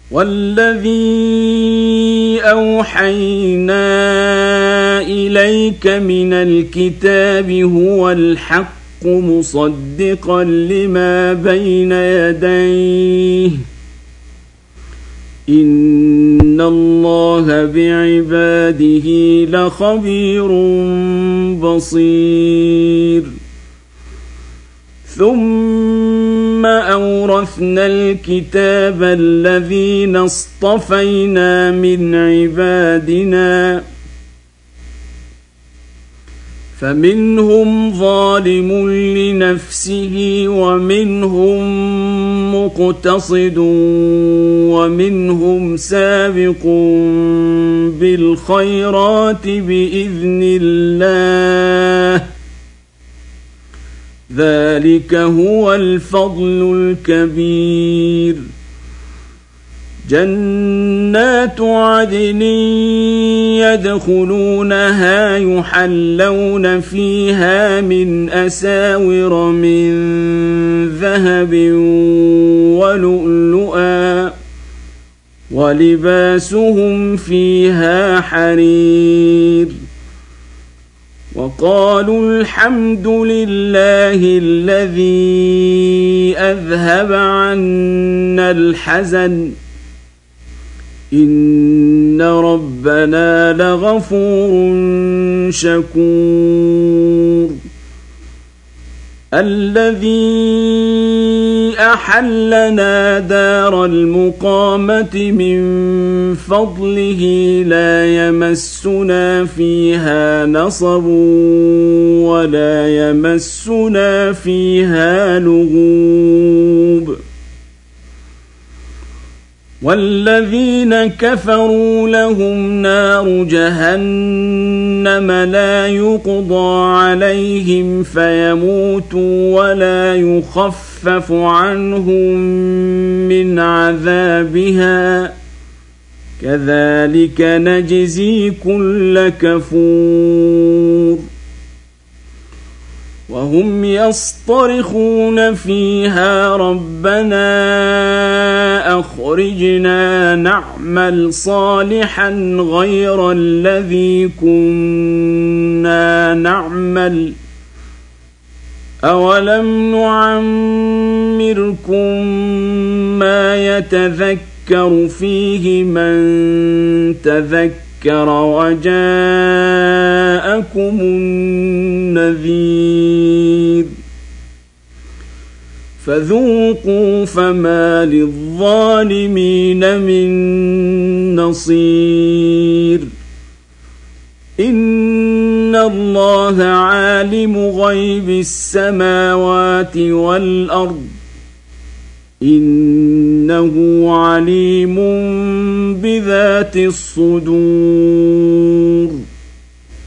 والذي أوحينا إليك من الكتاب هو الحق مصدقا لما بين يديه إن الله بعباده لخبير بصير ثم أورثنا الكتاب الذين اصطفينا من عبادنا فمنهم ظالم لنفسه ومنهم مقتصد ومنهم سابق بالخيرات بإذن الله ذلك هو الفضل الكبير جنات عدن يدخلونها يحلون فيها من أساور من ذهب ولؤلؤا ولباسهم فيها حرير وقالوا الحمد لله الذي أذهب عنا الحزن إن ربنا لغفور شكور الذي أحلنا دار المقامة من فضله لا يمسنا فيها نصب ولا يمسنا فيها لغوب والذين كفروا لهم نار جهنم لا يقضى عليهم فيموتوا ولا يخفف عنهم من عذابها كذلك نجزي كل كفور وهم يصطرخون فيها ربنا أخرجنا نعمل صالحا غير الذي كنا نعمل أولم نعمركم ما يتذكر فيه من تذكر وجاءكم النذير فذوقوا فما للظالمين من نصير إن الله عالم غيب السماوات والأرض إنه عليم بذات الصدور